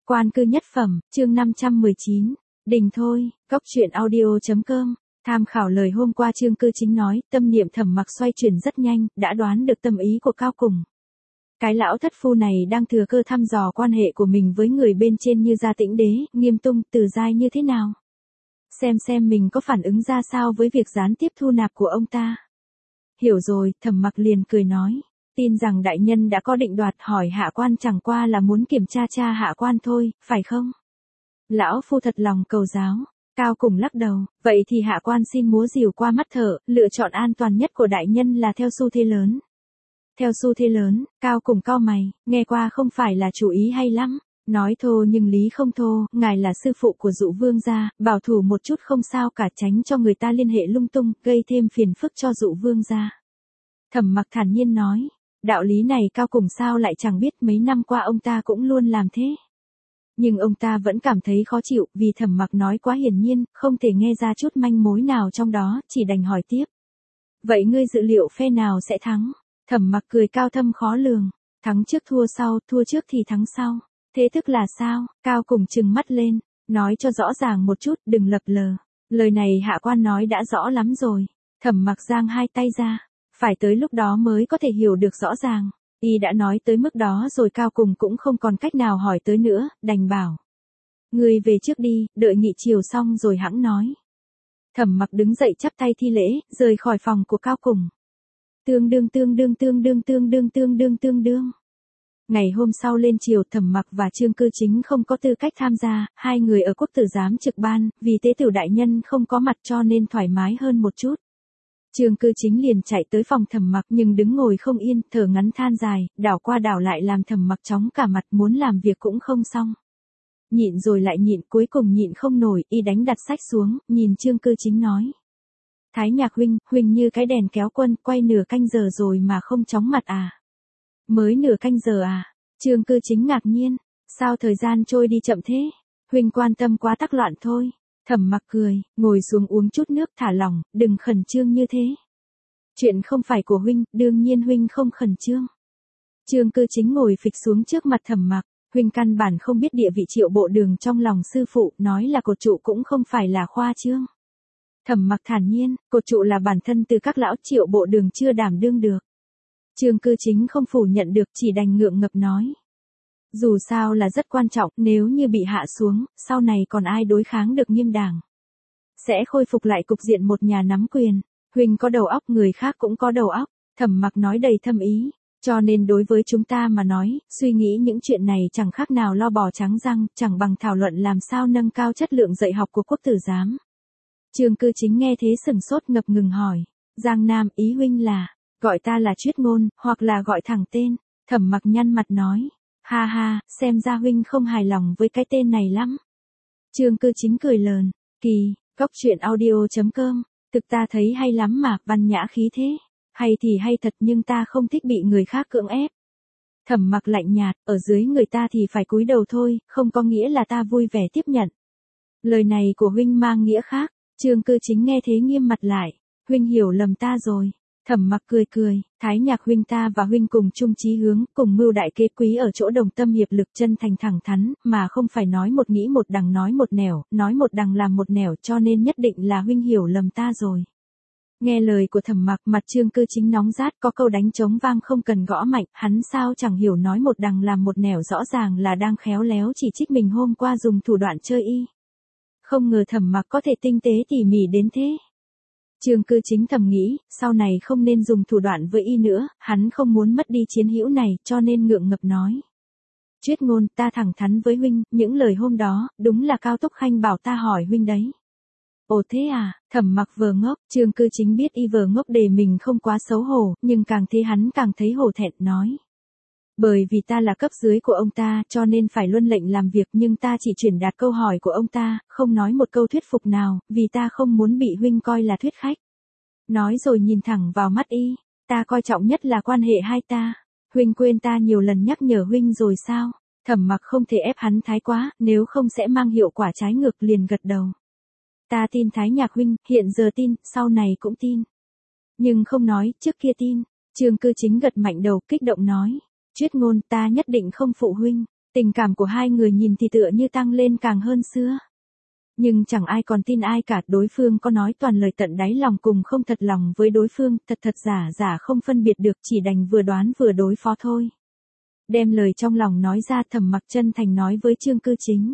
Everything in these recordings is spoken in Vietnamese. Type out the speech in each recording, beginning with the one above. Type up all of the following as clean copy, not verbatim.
Quan cư nhất phẩm, chương 519. Đình thôi, góc truyện audio.com. Tham khảo lời hôm qua Chương Cư Chính nói, tâm niệm Thẩm Mặc xoay chuyển rất nhanh, đã đoán được tâm ý của Cao Cùng. Cái lão thất phu này đang thừa cơ thăm dò quan hệ của mình với người bên trên như Gia Tĩnh Đế, Nghiêm Tung, Từ Giai như thế nào. Xem mình có phản ứng ra sao với việc gián tiếp thu nạp của ông ta. Hiểu rồi, Thẩm Mặc liền cười nói. Tin rằng đại nhân đã có định đoạt, hỏi hạ quan chẳng qua là muốn kiểm tra hạ quan thôi, phải không? Lão phu thật lòng cầu giáo. Cao Cùng lắc đầu, vậy thì hạ quan xin múa rìu qua mắt thợ, lựa chọn an toàn nhất của đại nhân là theo xu thế lớn. Theo xu thế lớn, Cao Cùng cau mày, nghe qua không phải là chủ ý hay lắm. Nói thô nhưng lý không thô, ngài là sư phụ của Dụ Vương gia, bảo thủ một chút không sao cả, tránh cho người ta liên hệ lung tung, gây thêm phiền phức cho Dụ Vương gia. Thẩm Mặc thản nhiên nói. Đạo lý này Cao Cùng sao lại chẳng biết, mấy năm qua ông ta cũng luôn làm thế. Nhưng ông ta vẫn cảm thấy khó chịu, vì Thẩm Mặc nói quá hiển nhiên, không thể nghe ra chút manh mối nào trong đó, chỉ đành hỏi tiếp. Vậy ngươi dự liệu phe nào sẽ thắng? Thẩm Mặc cười cao thâm khó lường. Thắng trước thua sau, thua trước thì thắng sau. Thế tức là sao? Cao Cùng trừng mắt lên. Nói cho rõ ràng một chút, đừng lập lờ. Lời này hạ quan nói đã rõ lắm rồi. Thẩm Mặc giang hai tay ra. Phải tới lúc đó mới có thể hiểu được rõ ràng. Y đã nói tới mức đó rồi, Cao Cùng cũng không còn cách nào hỏi tới nữa, đành bảo. Ngươi về trước đi, đợi nghị chiều xong rồi hẵng nói. Thẩm Mặc đứng dậy chắp tay thi lễ, rời khỏi phòng của Cao Cùng. Tương đương. Ngày hôm sau lên chiều, Thẩm Mặc và Chương Cư Chính không có tư cách tham gia, hai người ở quốc tử giám trực ban, vì tế tử đại nhân không có mặt cho nên thoải mái hơn một chút. Chương Cư Chính liền chạy tới phòng Thẩm Mặc nhưng đứng ngồi không yên, thở ngắn than dài, đảo qua đảo lại làm Thẩm Mặc chóng cả mặt, muốn làm việc cũng không xong. Nhịn rồi lại nhịn, cuối cùng nhịn không nổi, y đánh đặt sách xuống, nhìn Chương Cư Chính nói. Thái Nhạc huynh như cái đèn kéo quân, quay nửa canh giờ rồi mà không chóng mặt à? Mới nửa canh giờ à? Chương Cư Chính ngạc nhiên, sao thời gian trôi đi chậm thế? Huynh quan tâm quá tắc loạn thôi. Thẩm Mặc cười, ngồi xuống uống chút nước, thả lỏng, đừng khẩn trương như thế. Chuyện không phải của huynh, đương nhiên huynh không khẩn trương. Chương Cư Chính ngồi phịch xuống trước mặt Thẩm Mặc, huynh căn bản không biết địa vị Triệu Bộ Đường trong lòng sư phụ, nói là cột trụ cũng không phải là khoa trương. Thẩm Mặc thản nhiên, cột trụ là bản thân từ các lão, Triệu Bộ Đường chưa đảm đương được. Chương Cư Chính không phủ nhận được, chỉ đành ngượng ngập nói. Dù sao là rất quan trọng, nếu như bị hạ xuống, sau này còn ai đối kháng được Nghiêm đảng. Sẽ khôi phục lại cục diện một nhà nắm quyền. Huynh có đầu óc, người khác cũng có đầu óc. Thẩm Mặc nói đầy thâm ý. Cho nên đối với chúng ta mà nói, suy nghĩ những chuyện này chẳng khác nào lo bò trắng răng, chẳng bằng thảo luận làm sao nâng cao chất lượng dạy học của quốc tử giám. Chương Cư Chính nghe thế sừng sốt, ngập ngừng hỏi. Giang Nam, ý huynh là, gọi ta là Chuyết Ngôn, hoặc là gọi thẳng tên. Thẩm Mặc nhăn mặt nói. Ha ha, xem ra huynh không hài lòng với cái tên này lắm. Chương Cư Chính cười lờn. Kỳ, góc truyện audio.com. Thực ta thấy hay lắm mà, văn nhã khí thế. Hay thì hay thật, nhưng ta không thích bị người khác cưỡng ép. Thẩm Mặc lạnh nhạt, ở dưới người ta thì phải cúi đầu thôi, không có nghĩa là ta vui vẻ tiếp nhận. Lời này của huynh mang nghĩa khác. Chương Cư Chính nghe thế nghiêm mặt lại. Huynh hiểu lầm ta rồi. Thẩm Mặc cười, Thái Nhạc huynh ta và huynh cùng chung chí hướng, cùng mưu đại kế, quý ở chỗ đồng tâm hiệp lực, chân thành thẳng thắn, mà không phải nói một nghĩ một đằng nói một nẻo, nói một đằng làm một nẻo, cho nên nhất định là huynh hiểu lầm ta rồi. Nghe lời của Thẩm Mặc, mặt Chương Cư Chính nóng rát, có câu đánh trống vang không cần gõ mạnh, hắn sao chẳng hiểu nói một đằng làm một nẻo rõ ràng là đang khéo léo chỉ trích mình hôm qua dùng thủ đoạn chơi y. Không ngờ Thẩm Mặc có thể tinh tế tỉ mỉ đến thế. Chương Cư Chính thầm nghĩ, sau này không nên dùng thủ đoạn với y nữa, hắn không muốn mất đi chiến hữu này, cho nên ngượng ngập nói. Chuyết Ngôn, ta thẳng thắn với huynh, những lời hôm đó, đúng là Cao Túc Khanh bảo ta hỏi huynh đấy. Ồ thế à? Thẩm Mặc vờ ngốc. Chương Cư Chính biết y vờ ngốc để mình không quá xấu hổ, nhưng càng thế hắn càng thấy hổ thẹn, nói. Bởi vì ta là cấp dưới của ông ta, cho nên phải luân lệnh làm việc, nhưng ta chỉ truyền đạt câu hỏi của ông ta, không nói một câu thuyết phục nào, vì ta không muốn bị huynh coi là thuyết khách. Nói rồi nhìn thẳng vào mắt y, ta coi trọng nhất là quan hệ hai ta. Huynh quên ta nhiều lần nhắc nhở huynh rồi sao? Thẩm Mặc không thể ép hắn thái quá, nếu không sẽ mang hiệu quả trái ngược, liền gật đầu. Ta tin Thái Nhạc huynh, hiện giờ tin, sau này cũng tin. Nhưng không nói, trước kia tin. Chương Cư Chính gật mạnh đầu, kích động nói. Chuyết Ngôn, ta nhất định không phụ huynh. Tình cảm của hai người nhìn thì tựa như tăng lên càng hơn xưa. Nhưng chẳng ai còn tin ai cả, đối phương có nói toàn lời tận đáy lòng cùng không thật lòng với đối phương, thật thật giả giả không phân biệt được, chỉ đành vừa đoán vừa đối phó thôi. Đem lời trong lòng nói ra, Thẩm Mặc chân thành nói với Trương Cư Chính.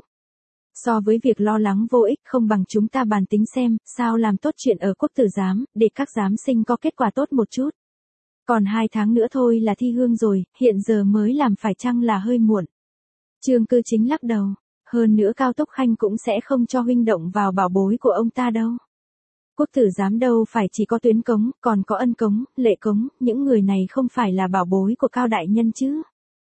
So với việc lo lắng vô ích, không bằng chúng ta bàn tính xem, sao làm tốt chuyện ở quốc tử giám, để các giám sinh có kết quả tốt một chút. Còn 2 tháng nữa thôi là thi hương rồi, hiện giờ mới làm phải chăng là hơi muộn. Trương Cư Chính lắc đầu. Hơn nữa Cao Túc Khanh cũng sẽ không cho huynh động vào bảo bối của ông ta đâu. Quốc tử giám đâu phải chỉ có Tuyến Cống, còn có Ân Cống, Lệ Cống, những người này không phải là bảo bối của Cao đại nhân chứ.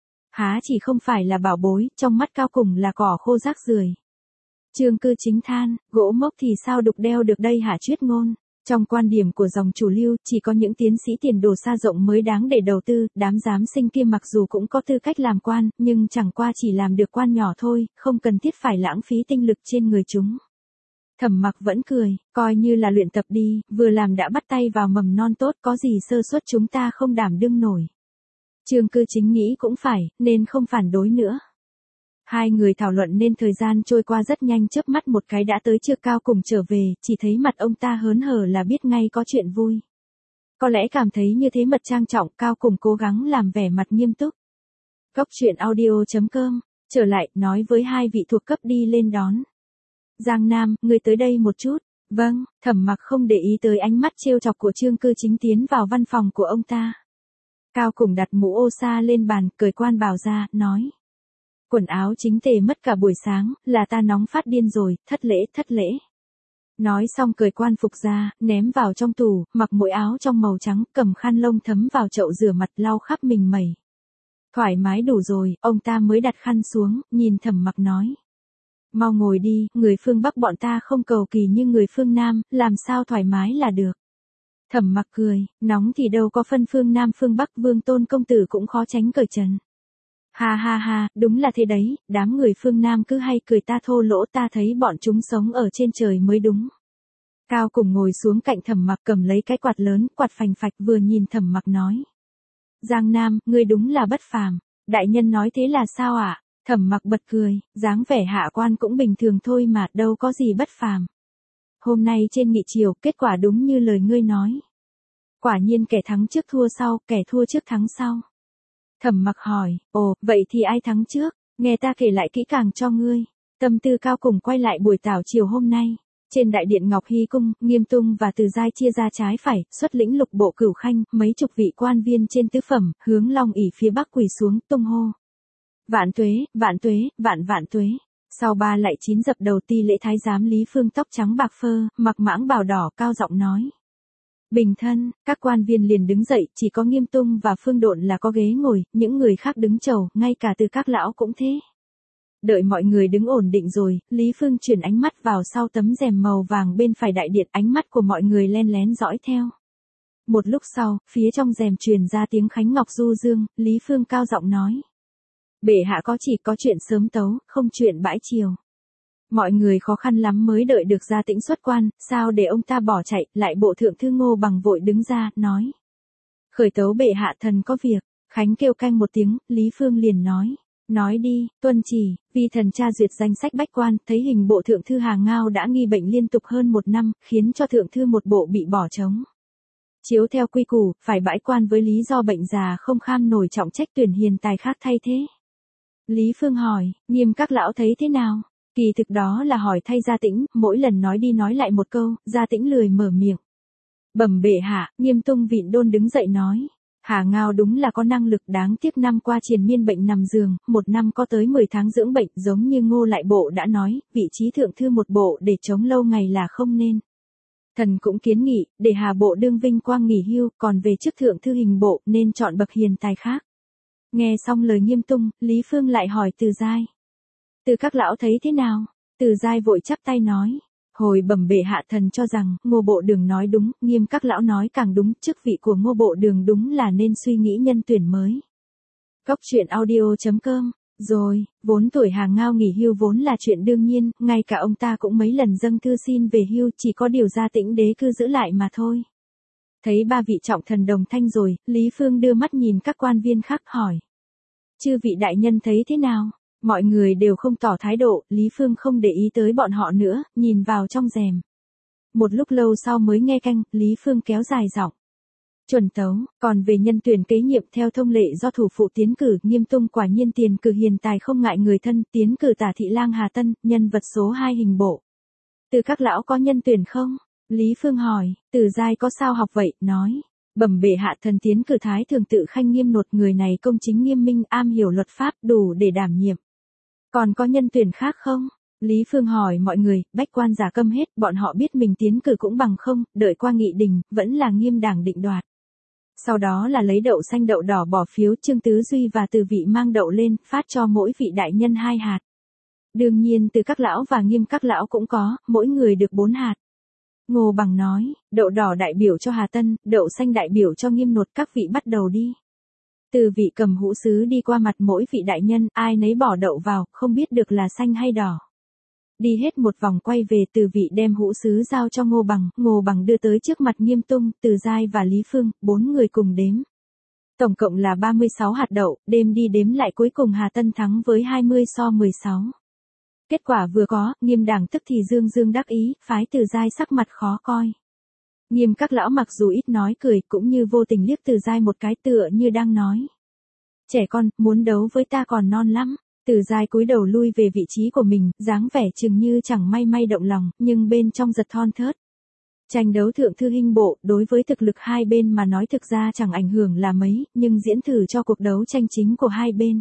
Há chỉ không phải là bảo bối, trong mắt Cao cùng là cỏ khô rác rưởi. Trương Cư Chính than, gỗ mốc thì sao đục đeo được đây hả Chuyết Ngôn. Trong quan điểm của dòng chủ lưu, chỉ có những tiến sĩ tiền đồ xa rộng mới đáng để đầu tư, đám giám sinh kia mặc dù cũng có tư cách làm quan, nhưng chẳng qua chỉ làm được quan nhỏ thôi, không cần thiết phải lãng phí tinh lực trên người chúng. Thẩm Mặc vẫn cười, coi như là luyện tập đi, vừa làm đã bắt tay vào mầm non tốt, có gì sơ suất chúng ta không đảm đương nổi. Trương Cư Chính nghĩ cũng phải, nên không phản đối nữa. Hai người thảo luận nên thời gian trôi qua rất nhanh, chớp mắt một cái đã tới trưa. Cao cùng trở về, chỉ thấy mặt ông ta hớn hở là biết ngay có chuyện vui. Có lẽ cảm thấy như thế mật trang trọng, Cao cùng cố gắng làm vẻ mặt nghiêm túc. Góc truyện audio.com, trở lại, nói với hai vị thuộc cấp đi lên đón. Giang Nam, người tới đây một chút. Vâng, Thẩm Mặc không để ý tới ánh mắt trêu chọc của Trương Cư Chính, tiến vào văn phòng của ông ta. Cao cùng đặt mũ ô sa lên bàn, cởi quan bào ra, nói. Quần áo chính tề mất cả buổi sáng, là ta nóng phát điên rồi, thất lễ. Nói xong cởi quan phục ra, ném vào trong tủ, mặc mỗi áo trong màu trắng, cầm khăn lông thấm vào chậu rửa mặt lau khắp mình mẩy. Thoải mái đủ rồi, ông ta mới đặt khăn xuống, nhìn Thẩm Mặc nói. Mau ngồi đi, người phương Bắc bọn ta không cầu kỳ như người phương Nam, làm sao thoải mái là được. Thẩm Mặc cười, nóng thì đâu có phân phương Nam phương Bắc, Vương Tôn công tử cũng khó tránh cởi trần. Ha ha ha, đúng là thế đấy, đám người phương Nam cứ hay cười ta thô lỗ, ta thấy bọn chúng sống ở trên trời mới đúng. Cao cùng ngồi xuống cạnh Thẩm Mặc, cầm lấy cái quạt lớn, quạt phành phạch, vừa nhìn Thẩm Mặc nói. Giang Nam, ngươi đúng là bất phàm, đại nhân nói thế là sao ạ? Thẩm Mặc bật cười, dáng vẻ hạ quan cũng bình thường thôi mà, đâu có gì bất phàm. Hôm nay trên nghị triều, kết quả đúng như lời ngươi nói. Quả nhiên kẻ thắng trước thua sau, kẻ thua trước thắng sau. Thẩm Mặc hỏi, ồ, vậy thì ai thắng trước, nghe ta kể lại kỹ càng cho ngươi. Tâm tư Cao cùng quay lại buổi tảo chiều hôm nay. Trên đại điện Ngọc Hy Cung, Nghiêm Tung và Từ Giai chia ra trái phải, xuất lĩnh lục bộ cửu khanh, mấy chục vị quan viên trên tứ phẩm, hướng Long ỷ phía bắc quỳ xuống, tung hô. Vạn tuế, vạn tuế, vạn tuế. Sau 3 lạy 9 dập đầu, ti lễ thái giám Lý Phương tóc trắng bạc phơ, mặc mãng bào đỏ, cao giọng nói. Bình thân, các quan viên liền đứng dậy, chỉ có Nghiêm Tung và Phương Độn là có ghế ngồi, những người khác đứng chầu, ngay cả Từ các lão cũng thế. Đợi mọi người đứng ổn định rồi, Lý Phương chuyển ánh mắt vào sau tấm rèm màu vàng bên phải đại điện, ánh mắt của mọi người len lén dõi theo. Một lúc sau, phía trong rèm truyền ra tiếng khánh ngọc du dương, Lý Phương cao giọng nói. Bệ hạ có chỉ có chuyện sớm tấu, không chuyện bãi chiều. Mọi người khó khăn lắm mới đợi được Gia Tĩnh xuất quan, sao để ông ta bỏ chạy, lại bộ thượng thư Ngô Bằng vội đứng ra, nói. Khởi tấu bệ hạ, thần có việc. Khánh kêu canh một tiếng, Lý Phương liền nói. Nói đi, tuân chỉ, vi thần tra duyệt danh sách bách quan, thấy hình bộ thượng thư Hà Ngao đã nghi bệnh liên tục hơn 1 năm, khiến cho thượng thư một bộ bị bỏ trống. Chiếu theo quy củ, phải bãi quan với lý do bệnh già không kham nổi trọng trách, tuyển hiền tài khác thay thế. Lý Phương hỏi, Nghiêm các lão thấy thế nào? Kỳ thực đó là hỏi thay Gia Tĩnh, mỗi lần nói đi nói lại một câu, Gia Tĩnh lười mở miệng. Bẩm bệ hạ, Nghiêm Tung vịn đôn đứng dậy nói. Hà Ngao đúng là có năng lực, đáng tiếc năm qua triền miên bệnh nằm giường, 1 năm có tới 10 tháng dưỡng bệnh, giống như Ngô Lại Bộ đã nói, vị trí thượng thư một bộ để chống lâu ngày là không nên. Thần cũng kiến nghị, để Hà Bộ đương vinh quang nghỉ hưu, còn về chức thượng thư hình bộ, nên chọn bậc hiền tài khác. Nghe xong lời Nghiêm Tung, Lý Phương lại hỏi Từ Giai. Từ các lão thấy thế nào? Từ Giai vội chắp tay nói. Hồi bẩm bệ hạ, thần cho rằng, Ngô Bộ Đường nói đúng, Nghiêm các lão nói càng đúng, chức vị của Ngô Bộ Đường đúng là nên suy nghĩ nhân tuyển mới. Góc truyện audio.com. Rồi, vốn tuổi Hà Ngao nghỉ hưu vốn là chuyện đương nhiên, ngay cả ông ta cũng mấy lần dâng thư xin về hưu, chỉ có điều Gia Tĩnh đế cư giữ lại mà thôi. Thấy 3 vị trọng thần đồng thanh rồi, Lý Phương đưa mắt nhìn các quan viên khác hỏi. Chư vị đại nhân thấy thế nào? Mọi người đều không tỏ thái độ, Lý Phương không để ý tới bọn họ nữa, nhìn vào trong rèm. Một lúc lâu sau mới nghe canh, Lý Phương kéo dài giọng. Chuẩn tấu, còn về nhân tuyển kế nhiệm theo thông lệ do thủ phụ tiến cử, Nghiêm Tung quả nhiên tiền cử hiền tài không ngại người thân, tiến cử Tả thị lang Hà Tân, nhân vật số 2 hình bộ. Từ các lão có nhân tuyển không? Lý Phương hỏi, Từ Giai có sao học vậy, nói. Bẩm bệ hạ thần tiến cử Thái thường tự Khanh Nghiêm Nột, người này công chính nghiêm minh, am hiểu luật pháp, đủ để đảm nhiệm. Còn có nhân tuyển khác không? Lý Phương hỏi mọi người, bách quan giả câm hết, bọn họ biết mình tiến cử cũng bằng không, đợi qua nghị đình, vẫn là Nghiêm đảng định đoạt. Sau đó là lấy đậu xanh đậu đỏ bỏ phiếu, Trương Tứ Duy và Từ Vị mang đậu lên, phát cho mỗi vị đại nhân 2 hạt. Đương nhiên Từ các lão và Nghiêm các lão cũng có, mỗi người được 4 hạt. Ngô Bằng nói, đậu đỏ đại biểu cho Hà Tân, đậu xanh đại biểu cho Nghiêm Nột, các vị bắt đầu đi. Từ Vị cầm hũ sứ đi qua mặt mỗi vị đại nhân, ai nấy bỏ đậu vào, không biết được là xanh hay đỏ. Đi hết một vòng quay về, Từ Vị đem hũ sứ giao cho Ngô Bằng đưa tới trước mặt Nghiêm Tung, Từ Giai và Lý Phương, 4 người cùng đếm. Tổng cộng là 36 hạt đậu, đêm đi đếm lại cuối cùng Hà Tân thắng với 20-16. Kết quả vừa có, Nghiêm đảng tức thì dương đắc ý, phái Từ Giai sắc mặt khó coi. Nghiêm các lão mặc dù ít nói cười, cũng như vô tình liếc Từ Giai một cái, tựa như đang nói. Trẻ con, muốn đấu với ta còn non lắm. Từ Giai cúi đầu lui về vị trí của mình, dáng vẻ chừng như chẳng may động lòng, nhưng bên trong giật thon thớt. Tranh đấu thượng thư hình bộ, đối với thực lực hai bên mà nói thực ra chẳng ảnh hưởng là mấy, nhưng diễn thử cho cuộc đấu tranh chính của hai bên.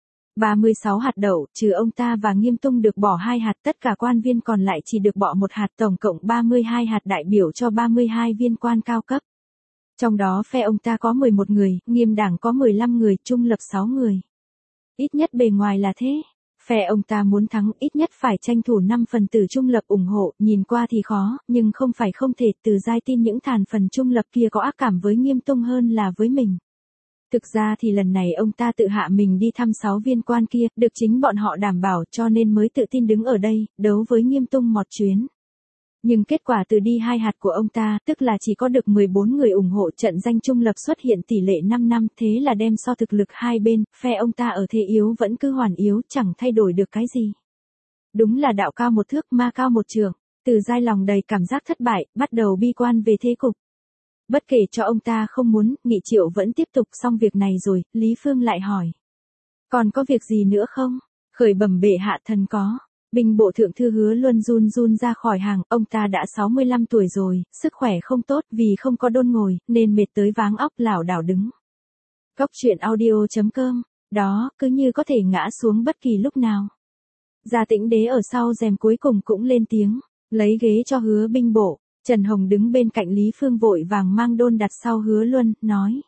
36 hạt đậu, trừ ông ta và Nghiêm Tung được bỏ 2 hạt, tất cả quan viên còn lại chỉ được bỏ 1 hạt, tổng cộng 32 hạt đại biểu cho 32 viên quan cao cấp. Trong đó phe ông ta có 11 người, Nghiêm đảng có 15 người, trung lập 6 người. Ít nhất bề ngoài là thế. Phe ông ta muốn thắng, ít nhất phải tranh thủ 5 phần tử trung lập ủng hộ, nhìn qua thì khó, nhưng không phải không thể. Từ Giai tin những thành phần trung lập kia có ác cảm với Nghiêm Tung hơn là với mình. Thực ra thì lần này ông ta tự hạ mình đi thăm 6 viên quan kia, được chính bọn họ đảm bảo, cho nên mới tự tin đứng ở đây, đấu với Nghiêm Tung một chuyến. Nhưng kết quả từ đi 2 hạt của ông ta, tức là chỉ có được 14 người ủng hộ, trận danh trung lập xuất hiện tỷ lệ 5-5, thế là đem so thực lực hai bên, phe ông ta ở thế yếu vẫn cứ hoàn yếu, chẳng thay đổi được cái gì. Đúng là đạo cao một thước, ma cao một trượng. Từ Giai lòng đầy cảm giác thất bại, bắt đầu bi quan về thế cục. Bất kể cho ông ta không muốn, nghị triệu vẫn tiếp tục. Xong việc này rồi, Lý Phương lại hỏi. Còn có việc gì nữa không? Khởi bẩm bệ hạ thần có. Binh bộ thượng thư Hứa Luân run ra khỏi hàng, ông ta đã 65 tuổi rồi, sức khỏe không tốt vì không có đôn ngồi, nên mệt tới váng óc lảo đảo đứng. Góc truyện audio.com, đó, cứ như có thể ngã xuống bất kỳ lúc nào. Gia Tĩnh Đế ở sau rèm cuối cùng cũng lên tiếng, lấy ghế cho Hứa binh bộ. Trần Hồng đứng bên cạnh Lý Phương vội vàng mang đôn đặt sau Hứa Luân, nói.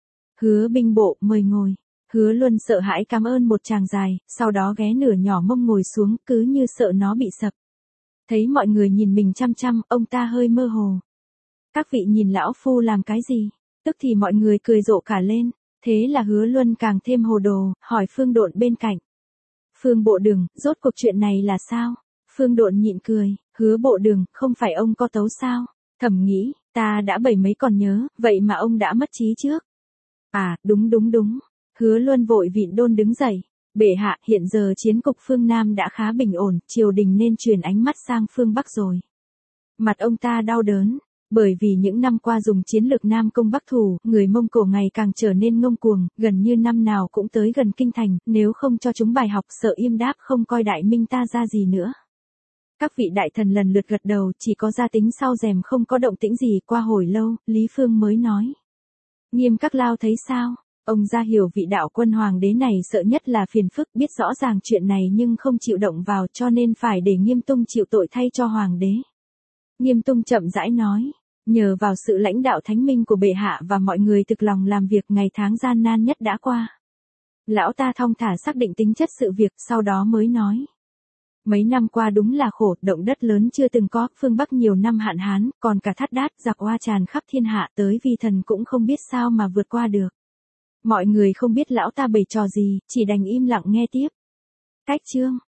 Hứa binh bộ, mời ngồi. Hứa Luân sợ hãi cảm ơn một tràng dài, sau đó ghé nửa nhỏ mông ngồi xuống, cứ như sợ nó bị sập. Thấy mọi người nhìn mình chăm chăm, ông ta hơi mơ hồ. Các vị nhìn lão phu làm cái gì? Tức thì mọi người cười rộ cả lên. Thế là Hứa Luân càng thêm hồ đồ, hỏi Phương Độn bên cạnh. Phương bộ đường, rốt cuộc chuyện này là sao? Phương Độn nhịn cười, Hứa bộ đường, không phải ông có tấu sao? Thầm nghĩ, ta đã 70 mấy còn nhớ, vậy mà ông đã mất trí trước. À, đúng. Hứa Luân vội vịn đôn đứng dậy. Bệ hạ, hiện giờ chiến cục phương Nam đã khá bình ổn, triều đình nên chuyển ánh mắt sang phương Bắc rồi. Mặt ông ta đau đớn, bởi vì những năm qua dùng chiến lược Nam công Bắc thủ, người Mông Cổ ngày càng trở nên ngông cuồng, gần như năm nào cũng tới gần kinh thành, nếu không cho chúng bài học sợ im đáp không coi Đại Minh ta ra gì nữa. Các vị đại thần lần lượt gật đầu, chỉ có Gia Tính sau rèm không có động tĩnh gì. Qua hồi lâu, Lý Phương mới nói. Nghiêm các lao thấy sao? Ông ra hiểu vị đạo quân hoàng đế này sợ nhất là phiền phức, biết rõ ràng chuyện này nhưng không chịu động vào, cho nên phải để Nghiêm Tung chịu tội thay cho hoàng đế. Nghiêm Tung chậm rãi nói, nhờ vào sự lãnh đạo thánh minh của bệ hạ và mọi người thực lòng làm việc, ngày tháng gian nan nhất đã qua. Lão ta thong thả xác định tính chất sự việc, sau đó mới nói. Mấy năm qua đúng là khổ, động đất lớn chưa từng có, phương Bắc nhiều năm hạn hán, còn cả thắt đát, giặc oa tràn khắp thiên hạ, tới vi thần cũng không biết sao mà vượt qua được. Mọi người không biết lão ta bày trò gì, chỉ đành im lặng nghe tiếp. Cách chương